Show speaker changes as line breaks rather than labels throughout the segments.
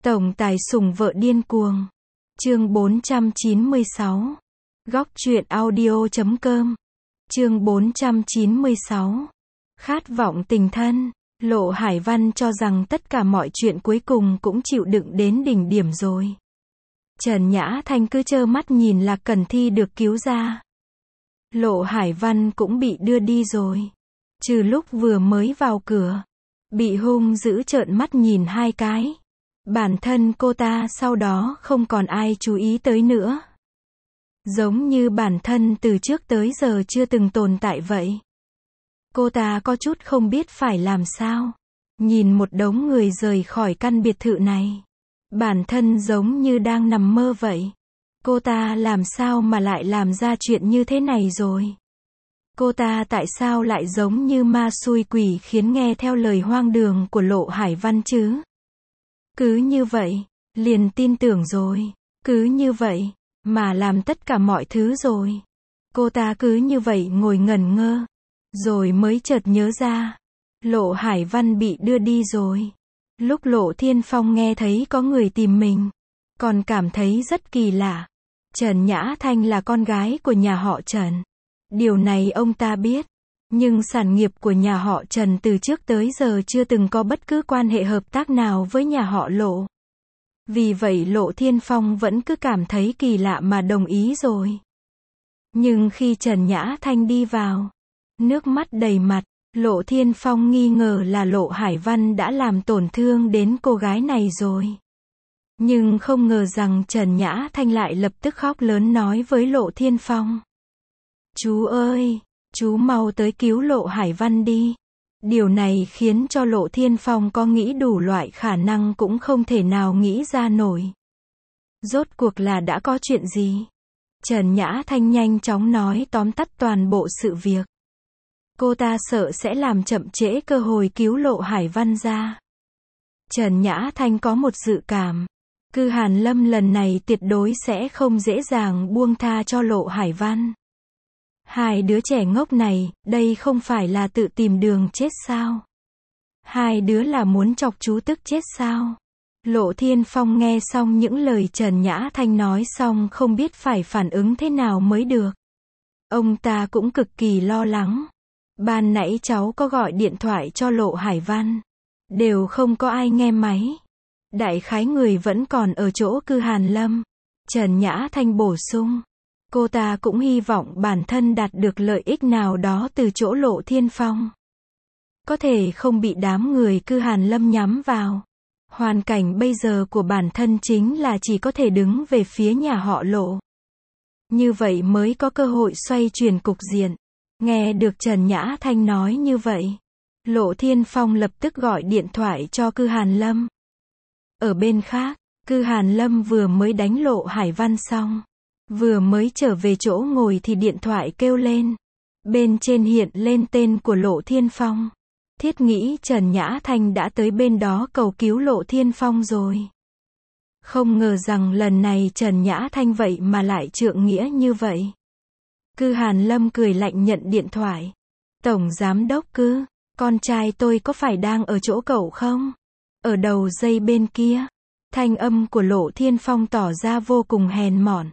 Tổng tài sủng vợ điên cuồng. Chương 496. Góc truyện audio.com. Chương 496. Khát vọng tình thân. Lộ Hải Văn cho rằng tất cả mọi chuyện cuối cùng cũng chịu đựng đến đỉnh điểm rồi. Trần Nhã Thanh cứ trơ mắt nhìn Lạc Cẩn Thi được cứu ra. Lộ Hải Văn cũng bị đưa đi rồi. Trừ lúc vừa mới vào cửa, bị hung dữ trợn mắt nhìn hai cái. Bản thân cô ta sau đó không còn ai chú ý tới nữa. Giống như bản thân từ trước tới giờ chưa từng tồn tại vậy. Cô ta có chút không biết phải làm sao. Nhìn một đống người rời khỏi căn biệt thự này. Bản thân giống như đang nằm mơ vậy. Cô ta làm sao mà lại làm ra chuyện như thế này rồi? Cô ta tại sao lại giống như ma xui quỷ khiến nghe theo lời hoang đường của Lộ Hải Văn chứ? Cứ như vậy, liền tin tưởng rồi. Cứ như vậy, mà làm tất cả mọi thứ rồi. Cô ta cứ như vậy ngồi ngẩn ngơ. Rồi mới chợt nhớ ra. Lộ Hải Văn bị đưa đi rồi. Lúc Lộ Thiên Phong nghe thấy có người tìm mình, còn cảm thấy rất kỳ lạ. Trần Nhã Thanh là con gái của nhà họ Trần. Điều này ông ta biết. Nhưng sản nghiệp của nhà họ Trần từ trước tới giờ chưa từng có bất cứ quan hệ hợp tác nào với nhà họ Lộ. Vì vậy Lộ Thiên Phong vẫn cứ cảm thấy kỳ lạ mà đồng ý rồi. Nhưng khi Trần Nhã Thanh đi vào, nước mắt đầy mặt, Lộ Thiên Phong nghi ngờ là Lộ Hải Văn đã làm tổn thương đến cô gái này rồi. Nhưng không ngờ rằng Trần Nhã Thanh lại lập tức khóc lớn nói với Lộ Thiên Phong. Chú ơi, chú mau tới cứu Lộ Hải Văn đi. Điều này khiến cho Lộ Thiên Phong có nghĩ đủ loại khả năng cũng không thể nào nghĩ ra nổi. Rốt cuộc là đã có chuyện gì? Trần Nhã Thanh nhanh chóng nói tóm tắt toàn bộ sự việc. Cô ta sợ sẽ làm chậm trễ cơ hội cứu Lộ Hải Văn ra. Trần Nhã Thanh có một dự cảm. Cư Hàn Lâm lần này tuyệt đối sẽ không dễ dàng buông tha cho Lộ Hải Văn. Hai đứa trẻ ngốc này, đây không phải là tự tìm đường chết sao? Hai đứa là muốn chọc chú tức chết sao? Lộ Thiên Phong nghe xong những lời Trần Nhã Thanh nói xong không biết phải phản ứng thế nào mới được. Ông ta cũng cực kỳ lo lắng. Ban nãy cháu có gọi điện thoại cho Lộ Hải Văn. Đều không có ai nghe máy. Đại khái người vẫn còn ở chỗ Cư Hàn Lâm. Trần Nhã Thanh bổ sung. Cô ta cũng hy vọng bản thân đạt được lợi ích nào đó từ chỗ Lộ Thiên Phong. Có thể không bị đám người Cư Hàn Lâm nhắm vào. Hoàn cảnh bây giờ của bản thân chính là chỉ có thể đứng về phía nhà họ Lộ. Như vậy mới có cơ hội xoay chuyển cục diện. Nghe được Trần Nhã Thanh nói như vậy, Lộ Thiên Phong lập tức gọi điện thoại cho Cư Hàn Lâm. Ở bên khác, Cư Hàn Lâm vừa mới đánh Lộ Hải Văn xong. Vừa mới trở về chỗ ngồi thì điện thoại kêu lên. Bên trên hiện lên tên của Lộ Thiên Phong. Thiết nghĩ Trần Nhã Thanh đã tới bên đó cầu cứu Lộ Thiên Phong rồi. Không ngờ rằng lần này Trần Nhã Thanh vậy mà lại trượng nghĩa như vậy. Cư Hàn Lâm cười lạnh nhận điện thoại. Tổng giám đốc Cư, con trai tôi có phải đang ở chỗ cậu không? Ở đầu dây bên kia. Thanh âm của Lộ Thiên Phong tỏ ra vô cùng hèn mọn.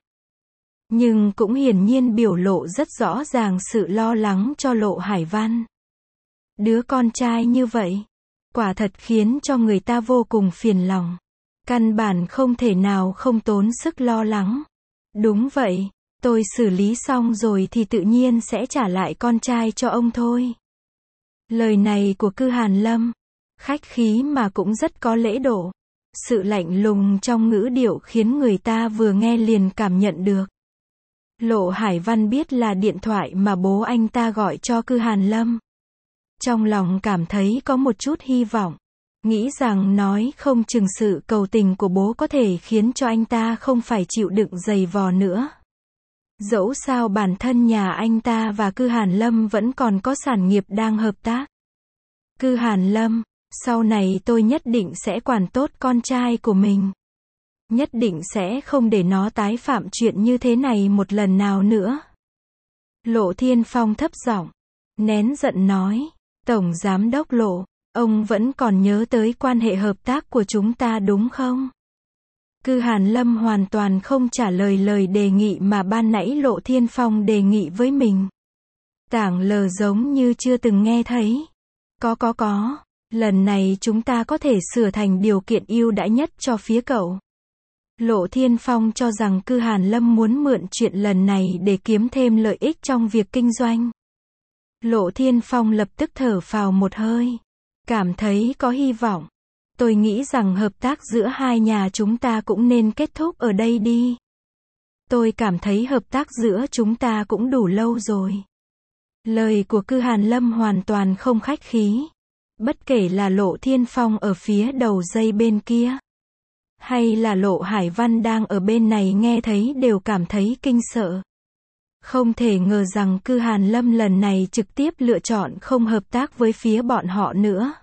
Nhưng cũng hiển nhiên biểu lộ rất rõ ràng sự lo lắng cho Lộ Hải Văn. Đứa con trai như vậy, quả thật khiến cho người ta vô cùng phiền lòng. Căn bản không thể nào không tốn sức lo lắng. Đúng vậy, tôi xử lý xong rồi thì tự nhiên sẽ trả lại con trai cho ông thôi. Lời này của Cư Hàn Lâm, khách khí mà cũng rất có lễ độ. Sự lạnh lùng trong ngữ điệu khiến người ta vừa nghe liền cảm nhận được. Lộ Hải Văn biết là điện thoại mà bố anh ta gọi cho Cư Hàn Lâm. Trong lòng cảm thấy có một chút hy vọng. Nghĩ rằng nói không chừng sự cầu tình của bố có thể khiến cho anh ta không phải chịu đựng giày vò nữa. Dẫu sao bản thân nhà anh ta và Cư Hàn Lâm vẫn còn có sản nghiệp đang hợp tác. Cư Hàn Lâm, sau này tôi nhất định sẽ quản tốt con trai của mình. Nhất định sẽ không để nó tái phạm chuyện như thế này một lần nào nữa. Lộ Thiên Phong thấp giọng, nén giận nói, Tổng Giám đốc Lộ, ông vẫn còn nhớ tới quan hệ hợp tác của chúng ta đúng không? Cư Hàn Lâm hoàn toàn không trả lời lời đề nghị mà ban nãy Lộ Thiên Phong đề nghị với mình. Tảng lờ giống như chưa từng nghe thấy. Có. Lần này chúng ta có thể sửa thành điều kiện ưu đãi nhất cho phía cậu. Lộ Thiên Phong cho rằng Cư Hàn Lâm muốn mượn chuyện lần này để kiếm thêm lợi ích trong việc kinh doanh. Lộ Thiên Phong lập tức thở phào một hơi. Cảm thấy có hy vọng. Tôi nghĩ rằng hợp tác giữa hai nhà chúng ta cũng nên kết thúc ở đây đi. Tôi cảm thấy hợp tác giữa chúng ta cũng đủ lâu rồi. Lời của Cư Hàn Lâm hoàn toàn không khách khí. Bất kể là Lộ Thiên Phong ở phía đầu dây bên kia, hay là Lộ Hải Văn đang ở bên này nghe thấy đều cảm thấy kinh sợ. Không thể ngờ rằng Cư Hàn Lâm lần này trực tiếp lựa chọn không hợp tác với phía bọn họ nữa.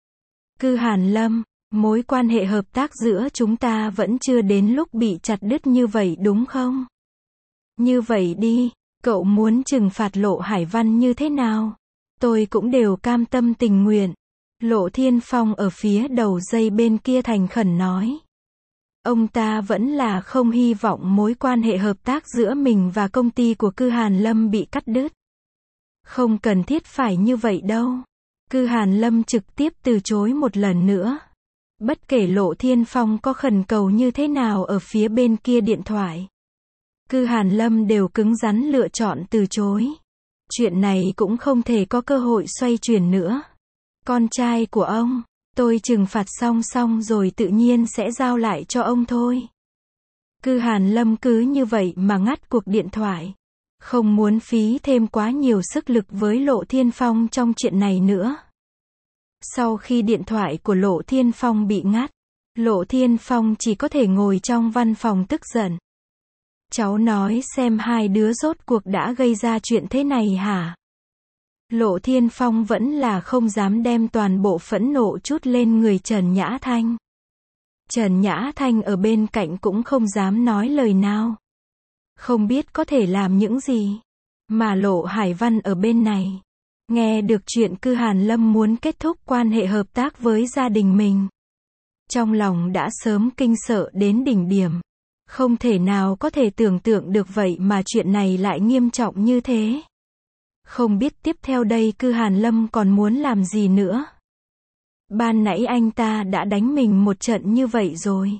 Cư Hàn Lâm, mối quan hệ hợp tác giữa chúng ta vẫn chưa đến lúc bị chặt đứt như vậy đúng không? Như vậy đi, cậu muốn trừng phạt Lộ Hải Văn như thế nào? Tôi cũng đều cam tâm tình nguyện. Lộ Thiên Phong ở phía đầu dây bên kia thành khẩn nói. Ông ta vẫn là không hy vọng mối quan hệ hợp tác giữa mình và công ty của Cư Hàn Lâm bị cắt đứt. Không cần thiết phải như vậy đâu. Cư Hàn Lâm trực tiếp từ chối một lần nữa. Bất kể Lộ Thiên Phong có khẩn cầu như thế nào ở phía bên kia điện thoại, Cư Hàn Lâm đều cứng rắn lựa chọn từ chối. Chuyện này cũng không thể có cơ hội xoay chuyển nữa. Con trai của ông, tôi trừng phạt xong rồi tự nhiên sẽ giao lại cho ông thôi. Cư Hàn Lâm cứ như vậy mà ngắt cuộc điện thoại. Không muốn phí thêm quá nhiều sức lực với Lộ Thiên Phong trong chuyện này nữa. Sau khi điện thoại của Lộ Thiên Phong bị ngắt, Lộ Thiên Phong chỉ có thể ngồi trong văn phòng tức giận. Cháu nói xem hai đứa rốt cuộc đã gây ra chuyện thế này hả? Lộ Thiên Phong vẫn là không dám đem toàn bộ phẫn nộ trút lên người Trần Nhã Thanh. Trần Nhã Thanh ở bên cạnh cũng không dám nói lời nào. Không biết có thể làm những gì. Mà Lộ Hải Văn ở bên này, nghe được chuyện Cư Hàn Lâm muốn kết thúc quan hệ hợp tác với gia đình mình, trong lòng đã sớm kinh sợ đến đỉnh điểm. Không thể nào có thể tưởng tượng được vậy mà chuyện này lại nghiêm trọng như thế. Không biết tiếp theo đây Cư Hàn Lâm còn muốn làm gì nữa. Ban nãy anh ta đã đánh mình một trận như vậy rồi.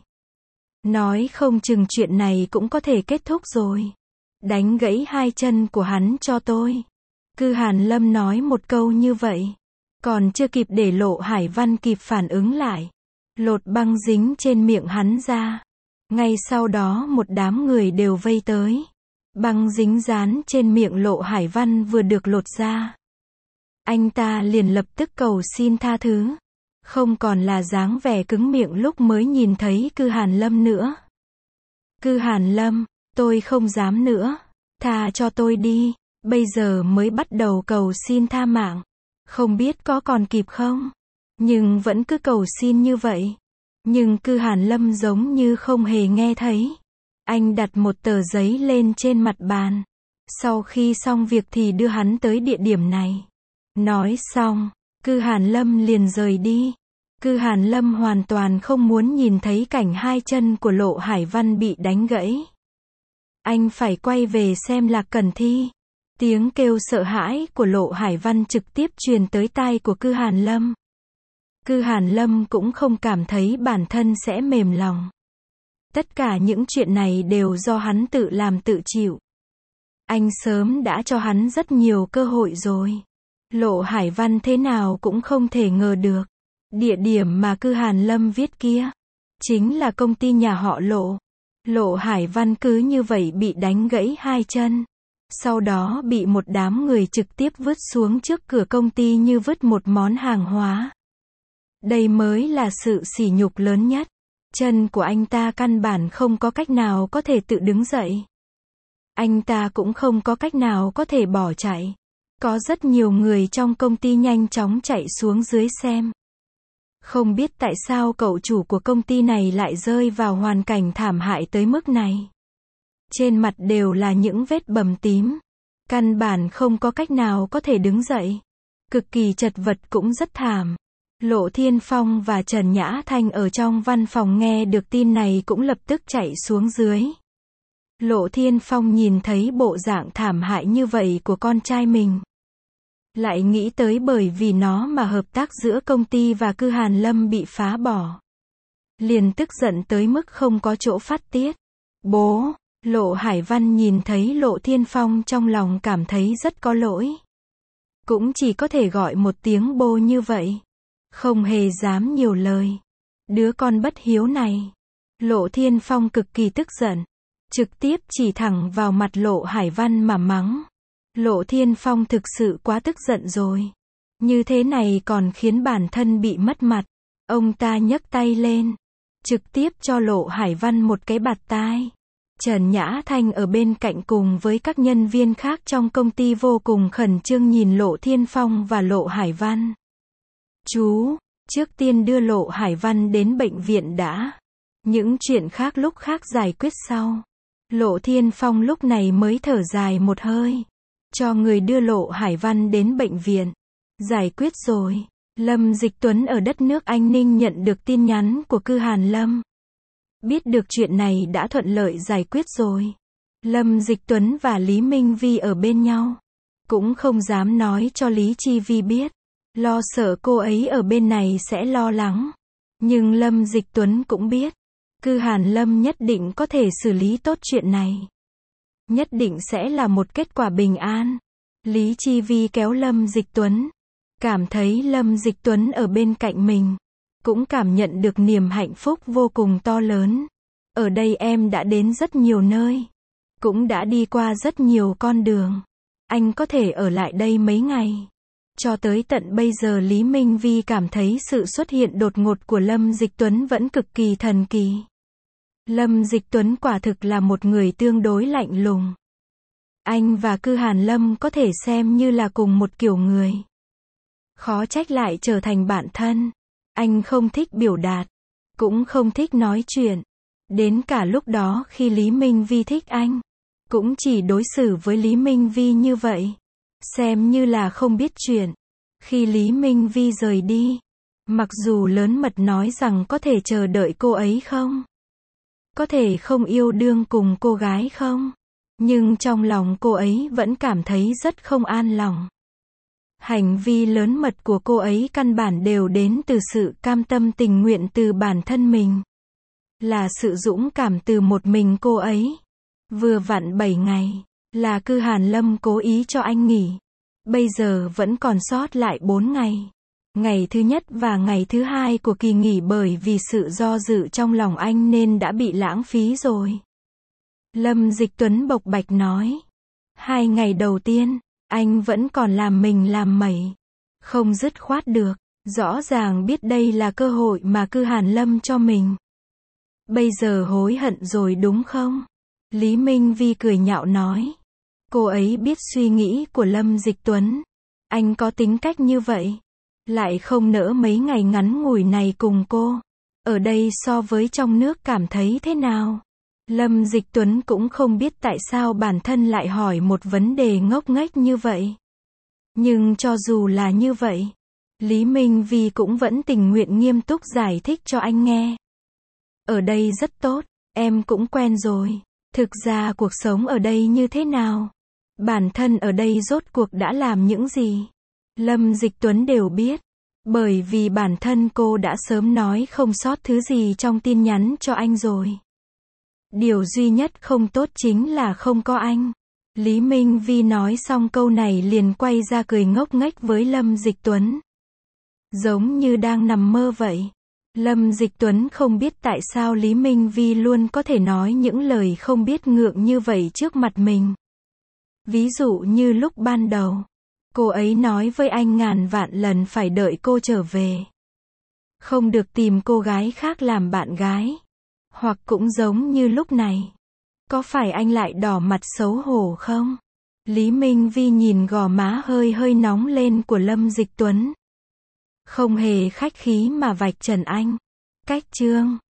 Nói không chừng chuyện này cũng có thể kết thúc rồi. Đánh gãy hai chân của hắn cho tôi. Cư Hàn Lâm nói một câu như vậy. Còn chưa kịp để Lộ Hải Văn kịp phản ứng lại, lột băng dính trên miệng hắn ra. Ngay sau đó một đám người đều vây tới. Băng dính dán trên miệng Lộ Hải Văn vừa được lột ra, anh ta liền lập tức cầu xin tha thứ. Không còn là dáng vẻ cứng miệng lúc mới nhìn thấy Cư Hàn Lâm nữa. Cư Hàn Lâm, tôi không dám nữa. Tha cho tôi đi. Bây giờ mới bắt đầu cầu xin tha mạng. Không biết có còn kịp không? Nhưng vẫn cứ cầu xin như vậy. Nhưng Cư Hàn Lâm giống như không hề nghe thấy. Anh đặt một tờ giấy lên trên mặt bàn. Sau khi xong việc thì đưa hắn tới địa điểm này. Nói xong, Cư Hàn Lâm liền rời đi. Cư Hàn Lâm hoàn toàn không muốn nhìn thấy cảnh hai chân của Lộ Hải Văn bị đánh gãy. Anh phải quay về xem Lạc Cẩn Thi. Tiếng kêu sợ hãi của Lộ Hải Văn trực tiếp truyền tới tai của Cư Hàn Lâm. Cư Hàn Lâm cũng không cảm thấy bản thân sẽ mềm lòng. Tất cả những chuyện này đều do hắn tự làm tự chịu. Anh sớm đã cho hắn rất nhiều cơ hội rồi. Lộ Hải Văn thế nào cũng không thể ngờ được. Địa điểm mà Cư Hàn Lâm viết kia, chính là công ty nhà họ Lộ. Lộ Hải Văn cứ như vậy bị đánh gãy hai chân. Sau đó bị một đám người trực tiếp vứt xuống trước cửa công ty như vứt một món hàng hóa. Đây mới là sự sỉ nhục lớn nhất. Chân của anh ta căn bản không có cách nào có thể tự đứng dậy. Anh ta cũng không có cách nào có thể bỏ chạy. Có rất nhiều người trong công ty nhanh chóng chạy xuống dưới xem. Không biết tại sao cậu chủ của công ty này lại rơi vào hoàn cảnh thảm hại tới mức này. Trên mặt đều là những vết bầm tím. Căn bản không có cách nào có thể đứng dậy. Cực kỳ chật vật cũng rất thảm. Lộ Thiên Phong và Trần Nhã Thanh ở trong văn phòng nghe được tin này cũng lập tức chạy xuống dưới. Lộ Thiên Phong nhìn thấy bộ dạng thảm hại như vậy của con trai mình. Lại nghĩ tới bởi vì nó mà hợp tác giữa công ty và Cư Hàn Lâm bị phá bỏ. Liền tức giận tới mức không có chỗ phát tiết. Bố, Lộ Hải Văn nhìn thấy Lộ Thiên Phong trong lòng cảm thấy rất có lỗi. Cũng chỉ có thể gọi một tiếng bố như vậy. Không hề dám nhiều lời. Đứa con bất hiếu này. Lộ Thiên Phong cực kỳ tức giận. Trực tiếp chỉ thẳng vào mặt Lộ Hải Văn mà mắng. Lộ Thiên Phong thực sự quá tức giận rồi. Như thế này còn khiến bản thân bị mất mặt. Ông ta nhấc tay lên. Trực tiếp cho Lộ Hải Văn một cái bạt tai. Trần Nhã Thanh ở bên cạnh cùng với các nhân viên khác trong công ty vô cùng khẩn trương nhìn Lộ Thiên Phong và Lộ Hải Văn. Chú, trước tiên đưa Lộ Hải Văn đến bệnh viện đã. Những chuyện khác lúc khác giải quyết sau. Lộ Thiên Phong lúc này mới thở dài một hơi. Cho người đưa Lộ Hải Văn đến bệnh viện. Giải quyết rồi. Lâm Dịch Tuấn ở đất nước Anh Ninh nhận được tin nhắn của Cư Hàn Lâm. Biết được chuyện này đã thuận lợi giải quyết rồi. Lâm Dịch Tuấn và Lý Minh Vi ở bên nhau. Cũng không dám nói cho Lý Chi Vi biết. Lo sợ cô ấy ở bên này sẽ lo lắng. Nhưng Lâm Dịch Tuấn cũng biết. Cư Hàn Lâm nhất định có thể xử lý tốt chuyện này. Nhất định sẽ là một kết quả bình an. Lý Chi Vi kéo Lâm Dịch Tuấn. Cảm thấy Lâm Dịch Tuấn ở bên cạnh mình. Cũng cảm nhận được niềm hạnh phúc vô cùng to lớn. Ở đây em đã đến rất nhiều nơi. Cũng đã đi qua rất nhiều con đường. Anh có thể ở lại đây mấy ngày. Cho tới tận bây giờ Lý Minh Vi cảm thấy sự xuất hiện đột ngột của Lâm Dịch Tuấn vẫn cực kỳ thần kỳ. Lâm Dịch Tuấn quả thực là một người tương đối lạnh lùng. Anh và Cư Hàn Lâm có thể xem như là cùng một kiểu người. Khó trách lại trở thành bạn thân. Anh không thích biểu đạt. Cũng không thích nói chuyện. Đến cả lúc đó khi Lý Minh Vi thích anh. Cũng chỉ đối xử với Lý Minh Vi như vậy. Xem như là không biết chuyện. Khi Lý Minh Vi rời đi. Mặc dù lớn mật nói rằng có thể chờ đợi cô ấy không? Có thể không yêu đương cùng cô gái không? Nhưng trong lòng cô ấy vẫn cảm thấy rất không an lòng. Hành vi lớn mật của cô ấy căn bản đều đến từ sự cam tâm tình nguyện từ bản thân mình. Là sự dũng cảm từ một mình cô ấy. Vừa vặn 7 ngày, là Cư Hàn Lâm cố ý cho anh nghỉ. Bây giờ vẫn còn sót lại 4 ngày. Ngày thứ nhất và ngày thứ hai của kỳ nghỉ bởi vì sự do dự trong lòng anh nên đã bị lãng phí rồi. Lâm Dịch Tuấn bộc bạch nói. 2 ngày đầu tiên, anh vẫn còn làm mình làm mẩy. Không dứt khoát được. Rõ ràng biết đây là cơ hội mà Cư Hàn Lâm cho mình. Bây giờ hối hận rồi đúng không? Lý Minh Vi cười nhạo nói. Cô ấy biết suy nghĩ của Lâm Dịch Tuấn. Anh có tính cách như vậy. Lại không nỡ mấy ngày ngắn ngủi này cùng cô. Ở đây so với trong nước cảm thấy thế nào? Lâm Dịch Tuấn cũng không biết tại sao bản thân lại hỏi một vấn đề ngốc nghếch như vậy. Nhưng cho dù là như vậy, Lý Minh Vi cũng vẫn tình nguyện nghiêm túc giải thích cho anh nghe. Ở đây rất tốt, em cũng quen rồi. Thực ra cuộc sống ở đây như thế nào? Bản thân ở đây rốt cuộc đã làm những gì? Lâm Dịch Tuấn đều biết. Bởi vì bản thân cô đã sớm nói không sót thứ gì trong tin nhắn cho anh rồi. Điều duy nhất không tốt chính là không có anh. Lý Minh Vi nói xong câu này liền quay ra cười ngốc nghếch với Lâm Dịch Tuấn. Giống như đang nằm mơ vậy. Lâm Dịch Tuấn không biết tại sao Lý Minh Vi luôn có thể nói những lời không biết ngượng như vậy trước mặt mình. Ví dụ như lúc ban đầu, cô ấy nói với anh ngàn vạn lần phải đợi cô trở về. Không được tìm cô gái khác làm bạn gái. Hoặc cũng giống như lúc này. Có phải anh lại đỏ mặt xấu hổ không? Lý Minh Vi nhìn gò má hơi hơi nóng lên của Lâm Dịch Tuấn. Không hề khách khí mà vạch trần anh. Cách chương